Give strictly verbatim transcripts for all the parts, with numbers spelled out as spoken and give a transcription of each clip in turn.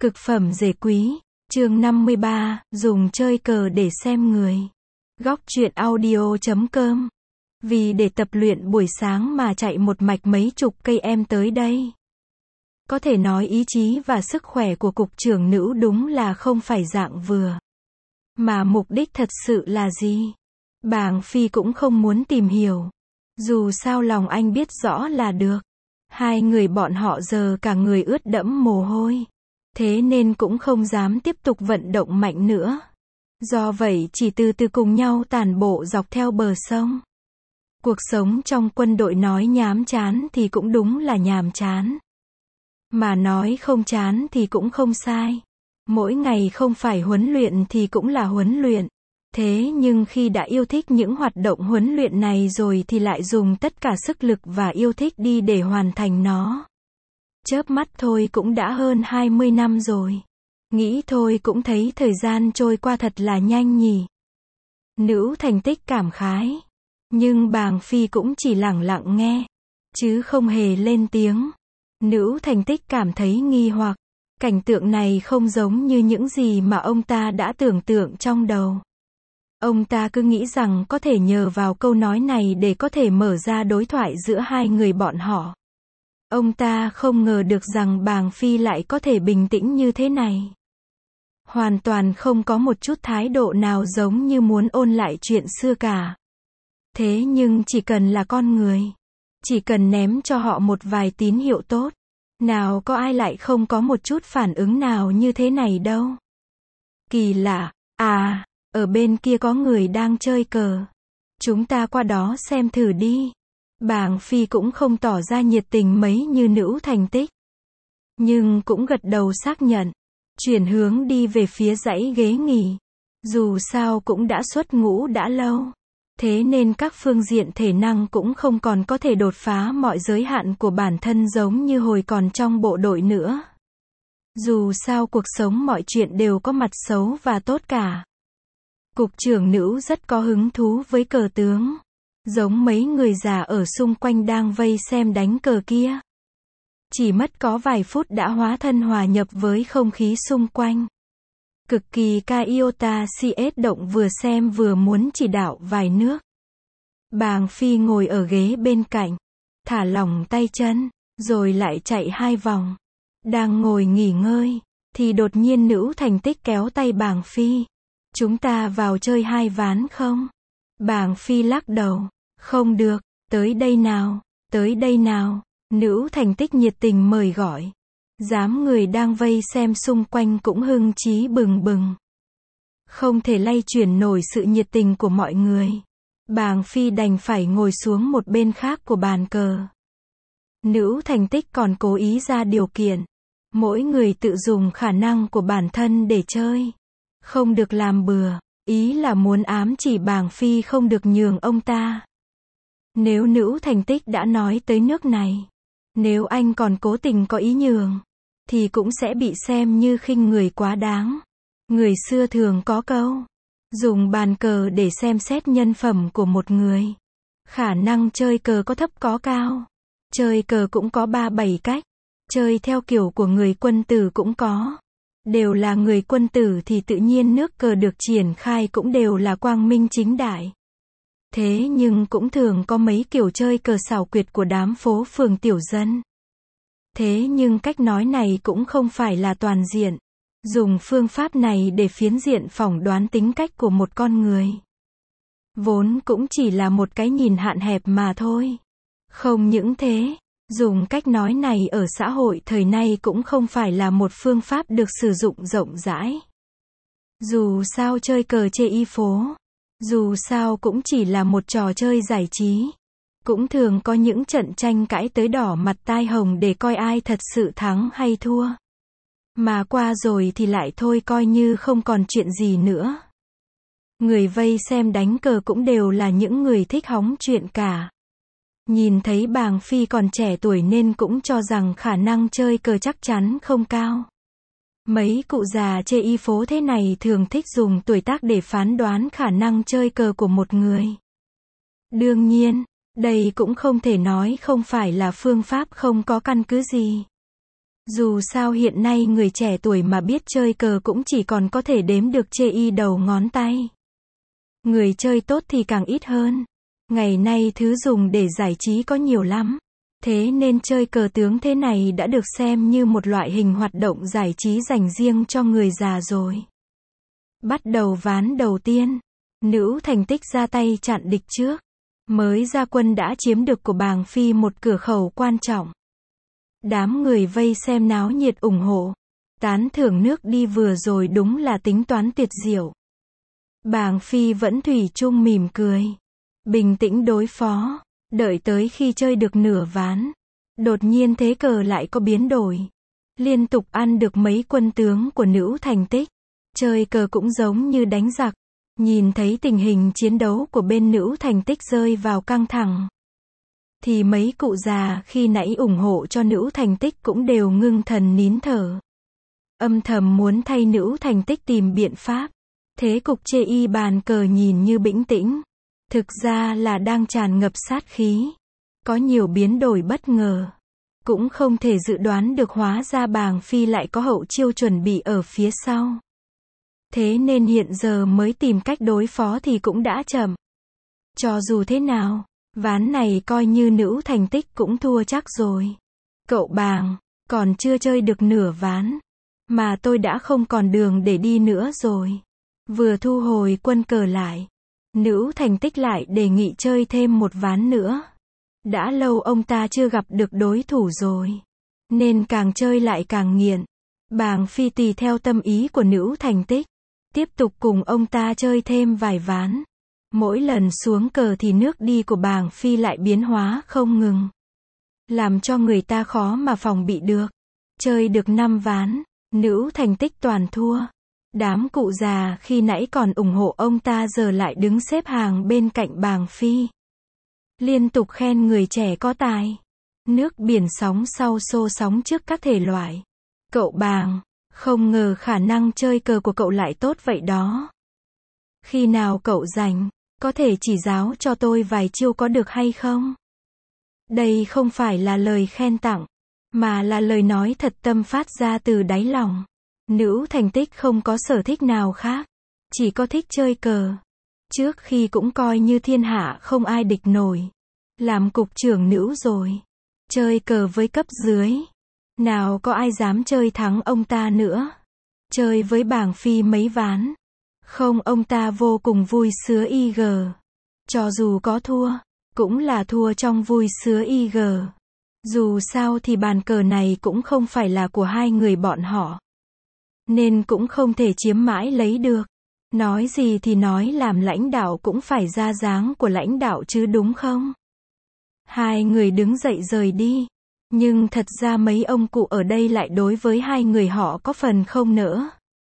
Cực phẩm rể quý, chương năm mươi ba, dùng chơi cờ để xem người. Góc truyện audio chấm com. Vì để tập luyện buổi sáng mà chạy một mạch mấy chục cây em tới đây. Có thể nói ý chí và sức khỏe của cục trưởng nữ đúng là không phải dạng vừa. Mà mục đích thật sự là gì? Bàng Phi cũng không muốn tìm hiểu. Dù sao lòng anh biết rõ là được. Hai người bọn họ giờ cả người ướt đẫm mồ hôi. Thế nên cũng không dám tiếp tục vận động mạnh nữa. Do vậy chỉ từ từ cùng nhau tản bộ dọc theo bờ sông. Cuộc sống trong quân đội nói nhàm chán thì cũng đúng là nhàm chán. Mà nói không chán thì cũng không sai. Mỗi ngày không phải huấn luyện thì cũng là huấn luyện. Thế nhưng khi đã yêu thích những hoạt động huấn luyện này rồi thì lại dùng tất cả sức lực và yêu thích đi để hoàn thành nó. Chớp mắt thôi cũng đã hơn hai mươi năm rồi. Nghĩ thôi cũng thấy thời gian trôi qua thật là nhanh nhỉ. Nữ Thành Tích cảm khái. Nhưng Bàng Phi cũng chỉ lẳng lặng nghe. Chứ không hề lên tiếng. Nữ Thành Tích cảm thấy nghi hoặc. Cảnh tượng này không giống như những gì mà ông ta đã tưởng tượng trong đầu. Ông ta cứ nghĩ rằng có thể nhờ vào câu nói này để có thể mở ra đối thoại giữa hai người bọn họ. Ông ta không ngờ được rằng Bàng Phi lại có thể bình tĩnh như thế này. Hoàn toàn không có một chút thái độ nào giống như muốn ôn lại chuyện xưa cả. Thế nhưng chỉ cần là con người, chỉ cần ném cho họ một vài tín hiệu tốt, nào có ai lại không có một chút phản ứng nào như thế này đâu. Kỳ lạ, à, ở bên kia có người đang chơi cờ. Chúng ta qua đó xem thử đi. Bàng Phi cũng không tỏ ra nhiệt tình mấy như Nữ Thành Tích. Nhưng cũng gật đầu xác nhận. Chuyển hướng đi về phía dãy ghế nghỉ. Dù sao cũng đã xuất ngũ đã lâu. Thế nên các phương diện thể năng cũng không còn có thể đột phá mọi giới hạn của bản thân giống như hồi còn trong bộ đội nữa. Dù sao cuộc sống mọi chuyện đều có mặt xấu và tốt cả. Cục trưởng nữ rất có hứng thú với cờ tướng. Giống mấy người già ở xung quanh đang vây xem đánh cờ kia. Chỉ mất có vài phút đã hóa thân hòa nhập với không khí xung quanh. Cực kỳ ca iota cs động vừa xem vừa muốn chỉ đạo vài nước. Bàng Phi ngồi ở ghế bên cạnh. Thả lỏng tay chân. Rồi lại chạy hai vòng. Đang ngồi nghỉ ngơi. Thì đột nhiên Nữ Thành Tích kéo tay Bàng Phi. Chúng ta vào chơi hai ván không? Bàng Phi lắc đầu. Không được, tới đây nào, tới đây nào. Nữ Thành Tích nhiệt tình mời gọi. Dám người đang vây xem xung quanh cũng hưng chí bừng bừng. Không thể lay chuyển nổi sự nhiệt tình của mọi người. Bàng Phi đành phải ngồi xuống một bên khác của bàn cờ. Nữ Thành Tích còn cố ý ra điều kiện. Mỗi người tự dùng khả năng của bản thân để chơi. Không được làm bừa. Ý là muốn ám chỉ Bàng Phi không được nhường ông ta. Nếu Nữ Thành Tích đã nói tới nước này, nếu anh còn cố tình có ý nhường, thì cũng sẽ bị xem như khinh người quá đáng. Người xưa thường có câu, dùng bàn cờ để xem xét nhân phẩm của một người. Khả năng chơi cờ có thấp có cao. Chơi cờ cũng có ba bảy cách. Chơi theo kiểu của người quân tử cũng có. Đều là người quân tử thì tự nhiên nước cờ được triển khai cũng đều là quang minh chính đại. Thế nhưng cũng thường có mấy kiểu chơi cờ xảo quyệt của đám phố phường tiểu dân. Thế nhưng cách nói này cũng không phải là toàn diện. Dùng phương pháp này để phiến diện phỏng đoán tính cách của một con người. Vốn cũng chỉ là một cái nhìn hạn hẹp mà thôi. Không những thế, dùng cách nói này ở xã hội thời nay cũng không phải là một phương pháp được sử dụng rộng rãi. Dù sao chơi cờ chê y phố. Dù sao cũng chỉ là một trò chơi giải trí. Cũng thường có những trận tranh cãi tới đỏ mặt tai hồng để coi ai thật sự thắng hay thua. Mà qua rồi thì lại thôi coi như không còn chuyện gì nữa. Người vây xem đánh cờ cũng đều là những người thích hóng chuyện cả. Nhìn thấy Bàng Phi còn trẻ tuổi nên cũng cho rằng khả năng chơi cờ chắc chắn không cao. Mấy cụ già chê y phố thế này thường thích dùng tuổi tác để phán đoán khả năng chơi cờ của một người. Đương nhiên, đây cũng không thể nói không phải là phương pháp không có căn cứ gì. Dù sao hiện nay người trẻ tuổi mà biết chơi cờ cũng chỉ còn có thể đếm được chê y đầu ngón tay. Người chơi tốt thì càng ít hơn. Ngày nay thứ dùng để giải trí có nhiều lắm. Thế nên chơi cờ tướng thế này đã được xem như một loại hình hoạt động giải trí dành riêng cho người già rồi. Bắt đầu ván đầu tiên. Nữ Thành Tích ra tay chặn địch trước. Mới ra quân đã chiếm được của Bàng Phi một cửa khẩu quan trọng. Đám người vây xem náo nhiệt ủng hộ. Tán thưởng nước đi vừa rồi đúng là tính toán tuyệt diệu. Bàng Phi vẫn thủy chung mỉm cười. Bình tĩnh đối phó. Đợi tới khi chơi được nửa ván. Đột nhiên thế cờ lại có biến đổi. Liên tục ăn được mấy quân tướng của Nữ Thành Tích. Chơi cờ cũng giống như đánh giặc. Nhìn thấy tình hình chiến đấu của bên Nữ Thành Tích rơi vào căng thẳng. Thì mấy cụ già khi nãy ủng hộ cho Nữ Thành Tích cũng đều ngưng thần nín thở. Âm thầm muốn thay Nữ Thành Tích tìm biện pháp. Thế cục chê y bàn cờ nhìn như bĩnh tĩnh. Thực ra là đang tràn ngập sát khí. Có nhiều biến đổi bất ngờ. Cũng không thể dự đoán được, hóa ra Bàng Phi lại có hậu chiêu chuẩn bị ở phía sau. Thế nên hiện giờ mới tìm cách đối phó thì cũng đã chậm. Cho dù thế nào, ván này coi như Nữ Thành Tích cũng thua chắc rồi. Cậu Bàng, còn chưa chơi được nửa ván. Mà tôi đã không còn đường để đi nữa rồi. Vừa thu hồi quân cờ lại. Nữ Thành Tích lại đề nghị chơi thêm một ván nữa. Đã lâu ông ta chưa gặp được đối thủ rồi. Nên càng chơi lại càng nghiện. Bàng Phi tùy theo tâm ý của Nữ Thành Tích. Tiếp tục cùng ông ta chơi thêm vài ván. Mỗi lần xuống cờ thì nước đi của Bàng Phi lại biến hóa không ngừng. Làm cho người ta khó mà phòng bị được. Chơi được năm ván. Nữ Thành Tích toàn thua. Đám cụ già khi nãy còn ủng hộ ông ta giờ lại đứng xếp hàng bên cạnh Bàng Phi. Liên tục khen người trẻ có tài. Nước biển sóng sau xô sóng trước các thể loại. Cậu Bàng, không ngờ khả năng chơi cờ của cậu lại tốt vậy đó. Khi nào cậu rảnh, có thể chỉ giáo cho tôi vài chiêu có được hay không? Đây không phải là lời khen tặng, mà là lời nói thật tâm phát ra từ đáy lòng. Nữ Thành Tích không có sở thích nào khác, chỉ có thích chơi cờ. Trước khi cũng coi như thiên hạ không ai địch nổi. Làm cục trưởng nữ rồi. Chơi cờ với cấp dưới. Nào có ai dám chơi thắng ông ta nữa. Chơi với Bàng Phi mấy ván. Không, ông ta vô cùng vui sướng y gờ. Cho dù có thua, cũng là thua trong vui sướng y gờ. Dù sao thì bàn cờ này cũng không phải là của hai người bọn họ. Nên cũng không thể chiếm mãi lấy được. Nói gì thì nói, làm lãnh đạo cũng phải ra dáng của lãnh đạo chứ đúng không? Hai người đứng dậy rời đi. Nhưng thật ra mấy ông cụ ở đây lại đối với hai người họ có phần không nỡ.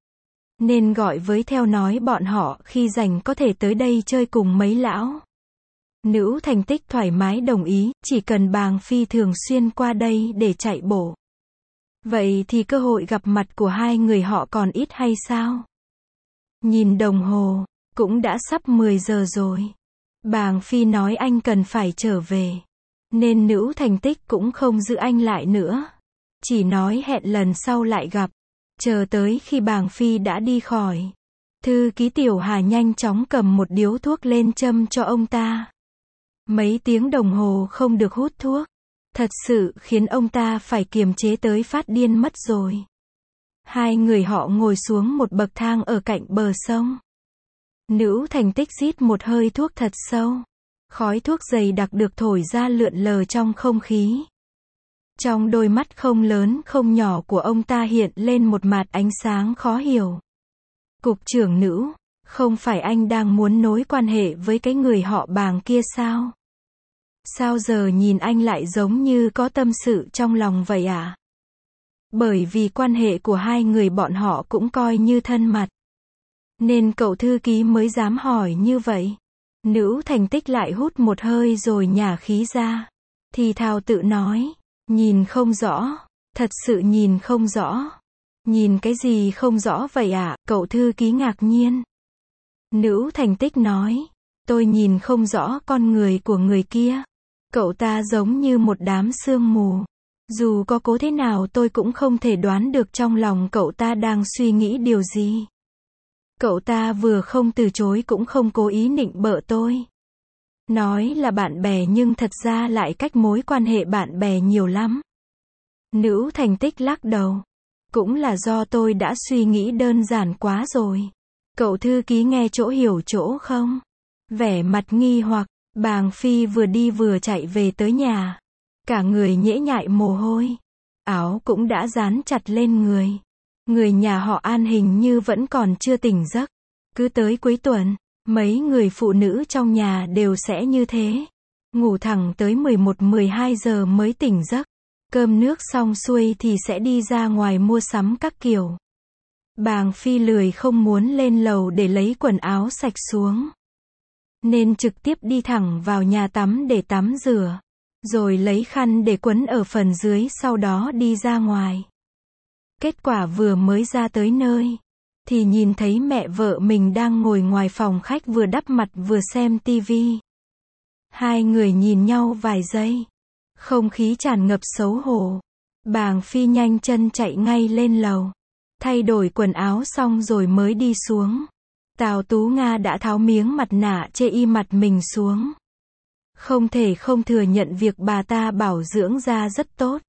Nên gọi với theo nói bọn họ khi rảnh có thể tới đây chơi cùng mấy lão. Nữ Thành Tích thoải mái đồng ý, chỉ cần Bàng Phi thường xuyên qua đây để chạy bộ. Vậy thì cơ hội gặp mặt của hai người họ còn ít hay sao? Nhìn đồng hồ, cũng đã sắp mười giờ rồi. Bàng Phi nói anh cần phải trở về. Nên Nữ Thành Tích cũng không giữ anh lại nữa. Chỉ nói hẹn lần sau lại gặp. Chờ tới khi Bàng Phi đã đi khỏi. Thư ký Tiểu Hà nhanh chóng cầm một điếu thuốc lên châm cho ông ta. Mấy tiếng đồng hồ không được hút thuốc. Thật sự khiến ông ta phải kiềm chế tới phát điên mất rồi. Hai người họ ngồi xuống một bậc thang ở cạnh bờ sông. Nữ Thành Tích rít một hơi thuốc thật sâu. Khói thuốc dày đặc được thổi ra lượn lờ trong không khí. Trong đôi mắt không lớn không nhỏ của ông ta hiện lên một mạt ánh sáng khó hiểu. Cục trưởng Nữ, không phải anh đang muốn nối quan hệ với cái người họ Bàng kia sao? Sao giờ nhìn anh lại giống như có tâm sự trong lòng vậy à? Bởi vì quan hệ của hai người bọn họ cũng coi như thân mật. Nên cậu thư ký mới dám hỏi như vậy. Nữ Thành Tích lại hút một hơi rồi nhả khí ra. Thì thào tự nói. Nhìn không rõ. Thật sự nhìn không rõ. Nhìn cái gì không rõ vậy ạ? À? Cậu thư ký ngạc nhiên. Nữ Thành Tích nói. Tôi nhìn không rõ con người của người kia. Cậu ta giống như một đám sương mù. Dù có cố thế nào tôi cũng không thể đoán được trong lòng cậu ta đang suy nghĩ điều gì. Cậu ta vừa không từ chối cũng không cố ý nịnh bợ tôi. Nói là bạn bè nhưng thật ra lại cách mối quan hệ bạn bè nhiều lắm. Nữ thành tích lắc đầu. Cũng là do tôi đã suy nghĩ đơn giản quá rồi. Cậu thư ký nghe chỗ hiểu chỗ không? Vẻ mặt nghi hoặc, Bàng Phi vừa đi vừa chạy về tới nhà. Cả người nhễ nhại mồ hôi. Áo cũng đã dán chặt lên người. Người nhà họ An hình như vẫn còn chưa tỉnh giấc. Cứ tới cuối tuần, mấy người phụ nữ trong nhà đều sẽ như thế. Ngủ thẳng tới mười một mười hai giờ mới tỉnh giấc. Cơm nước xong xuôi thì sẽ đi ra ngoài mua sắm các kiểu. Bàng Phi lười không muốn lên lầu để lấy quần áo sạch xuống. Nên trực tiếp đi thẳng vào nhà tắm để tắm rửa. Rồi lấy khăn để quấn ở phần dưới sau đó đi ra ngoài. Kết quả vừa mới ra tới nơi. Thì nhìn thấy mẹ vợ mình đang ngồi ngoài phòng khách vừa đắp mặt vừa xem tivi. Hai người nhìn nhau vài giây. Không khí tràn ngập xấu hổ. Bàng Phi nhanh chân chạy ngay lên lầu. Thay đổi quần áo xong rồi mới đi xuống. Tào Tú Nga đã tháo miếng mặt nạ che y mặt mình xuống. Không thể không thừa nhận việc bà ta bảo dưỡng da rất tốt.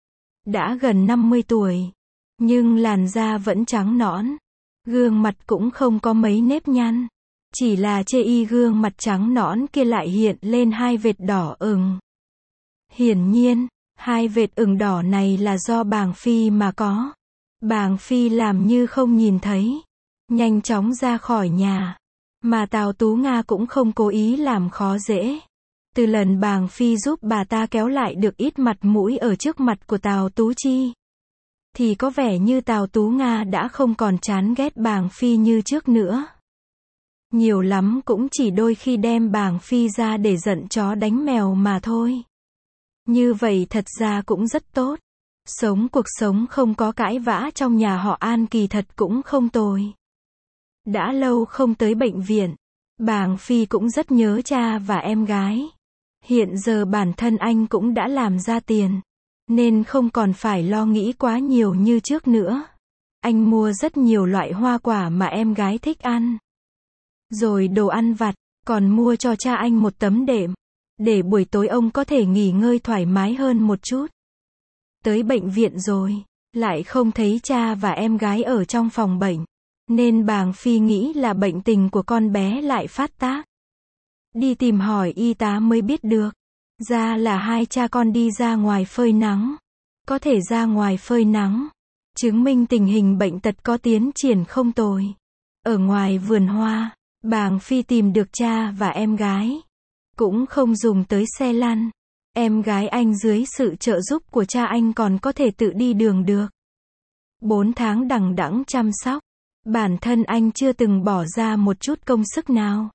Đã gần năm mươi tuổi. Nhưng làn da vẫn trắng nõn. Gương mặt cũng không có mấy nếp nhăn. Chỉ là chê y gương mặt trắng nõn kia lại hiện lên hai vệt đỏ ửng. Hiển nhiên, hai vệt ửng đỏ này là do Bàng Phi mà có. Bàng Phi làm như không nhìn thấy. Nhanh chóng ra khỏi nhà. Mà Tào Tú Nga cũng không cố ý làm khó dễ. Từ lần Bàng Phi giúp bà ta kéo lại được ít mặt mũi ở trước mặt của Tào Tú Chi. Thì có vẻ như Tào Tú Nga đã không còn chán ghét Bàng Phi như trước nữa. Nhiều lắm cũng chỉ đôi khi đem Bàng Phi ra để giận chó đánh mèo mà thôi. Như vậy thật ra cũng rất tốt. Sống cuộc sống không có cãi vã trong nhà họ An kỳ thật cũng không tồi. Đã lâu không tới bệnh viện. Bàng Phi cũng rất nhớ cha và em gái. Hiện giờ bản thân anh cũng đã làm ra tiền. Nên không còn phải lo nghĩ quá nhiều như trước nữa. Anh mua rất nhiều loại hoa quả mà em gái thích ăn. Rồi đồ ăn vặt, còn mua cho cha anh một tấm đệm. Để buổi tối ông có thể nghỉ ngơi thoải mái hơn một chút. Tới bệnh viện rồi, lại không thấy cha và em gái ở trong phòng bệnh. Nên Bàng Phi nghĩ là bệnh tình của con bé lại phát tác. Đi tìm hỏi y tá mới biết được. Ra là hai cha con đi ra ngoài phơi nắng. Có thể ra ngoài phơi nắng. Chứng minh tình hình bệnh tật có tiến triển không tồi. Ở ngoài vườn hoa, Bàng Phi tìm được cha và em gái. Cũng không dùng tới xe lăn. Em gái anh dưới sự trợ giúp của cha anh còn có thể tự đi đường được. Bốn tháng đằng đẵng chăm sóc. Bản thân anh chưa từng bỏ ra một chút công sức nào.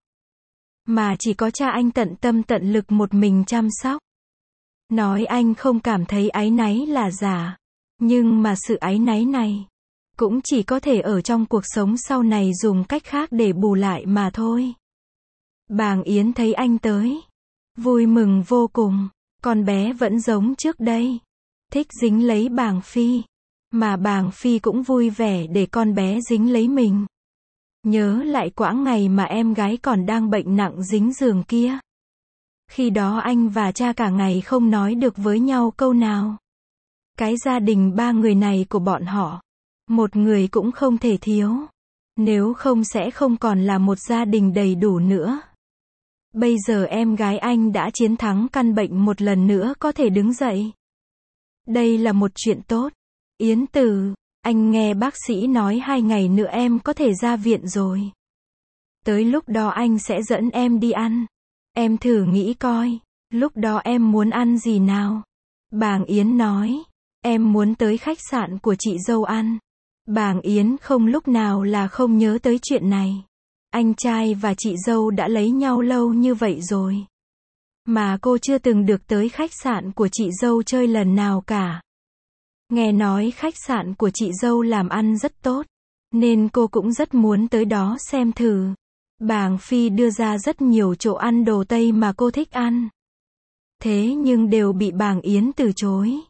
Mà chỉ có cha anh tận tâm tận lực một mình chăm sóc. Nói anh không cảm thấy áy náy là giả. Nhưng mà sự áy náy này cũng chỉ có thể ở trong cuộc sống sau này dùng cách khác để bù lại mà thôi. Bàng Yến thấy anh tới. Vui mừng vô cùng. Con bé vẫn giống trước đây. Thích dính lấy Bàng Phi. Mà Bàng Phi cũng vui vẻ để con bé dính lấy mình. Nhớ lại quãng ngày mà em gái còn đang bệnh nặng dính giường kia. Khi đó anh và cha cả ngày không nói được với nhau câu nào. Cái gia đình ba người này của bọn họ, một người cũng không thể thiếu. Nếu không sẽ không còn là một gia đình đầy đủ nữa. Bây giờ em gái anh đã chiến thắng căn bệnh một lần nữa có thể đứng dậy. Đây là một chuyện tốt. Yến Tử, anh nghe bác sĩ nói hai ngày nữa em có thể ra viện rồi. Tới lúc đó anh sẽ dẫn em đi ăn. Em thử nghĩ coi, lúc đó em muốn ăn gì nào? Bàng Yến nói, em muốn tới khách sạn của chị dâu ăn. Bàng Yến không lúc nào là không nhớ tới chuyện này. Anh trai và chị dâu đã lấy nhau lâu như vậy rồi. Mà cô chưa từng được tới khách sạn của chị dâu chơi lần nào cả. Nghe nói khách sạn của chị dâu làm ăn rất tốt. Nên cô cũng rất muốn tới đó xem thử. Bàng Phi đưa ra rất nhiều chỗ ăn đồ Tây mà cô thích ăn. Thế nhưng đều bị Bàng Yến từ chối.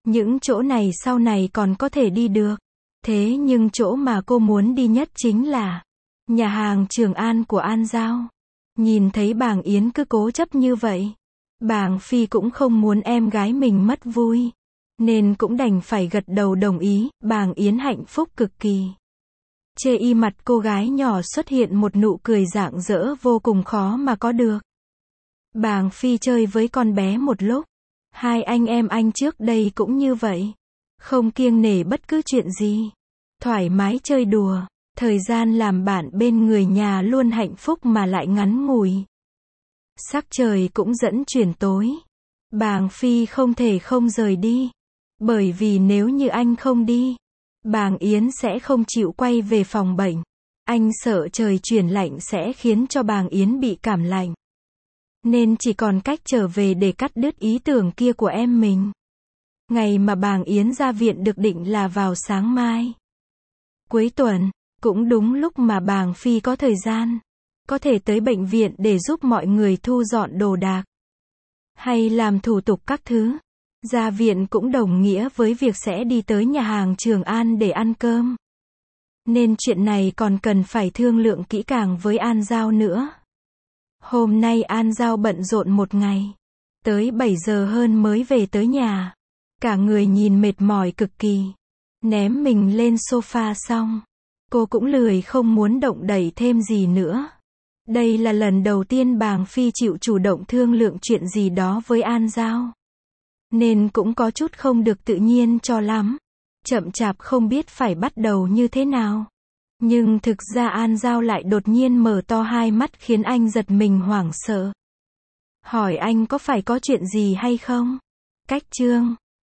Những chỗ này sau này còn có thể đi được. Thế nhưng chỗ mà cô muốn đi nhất chính là nhà hàng Trường An của An Giao. Nhìn thấy Bàng Yến cứ cố chấp như vậy, Bàng Phi cũng không muốn em gái mình mất vui, nên cũng đành phải gật đầu đồng ý. Bàng Yến hạnh phúc cực kỳ. Chê y mặt cô gái nhỏ xuất hiện một nụ cười rạng rỡ vô cùng khó mà có được. Bàng Phi chơi với con bé một lúc. Hai anh em anh trước đây cũng như vậy. Không kiêng nể bất cứ chuyện gì. Thoải mái chơi đùa. Thời gian làm bạn bên người nhà luôn hạnh phúc mà lại ngắn ngủi. Sắc trời cũng dẫn chuyển tối. Bàng Phi không thể không rời đi. Bởi vì nếu như anh không đi, Bàng Yến sẽ không chịu quay về phòng bệnh. Anh sợ trời chuyển lạnh sẽ khiến cho Bàng Yến bị cảm lạnh. Nên chỉ còn cách trở về để cắt đứt ý tưởng kia của em mình. Ngày mà Bàng Yến ra viện được định là vào sáng mai. Cuối tuần, cũng đúng lúc mà Bàng Phi có thời gian. Có thể tới bệnh viện để giúp mọi người thu dọn đồ đạc. Hay làm thủ tục các thứ. Ra viện cũng đồng nghĩa với việc sẽ đi tới nhà hàng Trường An để ăn cơm. Nên chuyện này còn cần phải thương lượng kỹ càng với An Giao nữa. Hôm nay An Giao bận rộn một ngày. Tới bảy giờ hơn mới về tới nhà. Cả người nhìn mệt mỏi cực kỳ. Ném mình lên sofa xong. Cô cũng lười không muốn động đậy thêm gì nữa. Đây là lần đầu tiên Bàng Phi chịu chủ động thương lượng chuyện gì đó với An Giao. Nên cũng có chút không được tự nhiên cho lắm. Chậm chạp không biết phải bắt đầu như thế nào. Nhưng thực ra An Giao lại đột nhiên mở to hai mắt khiến anh giật mình hoảng sợ. Hỏi anh có phải có chuyện gì hay không? Cách chương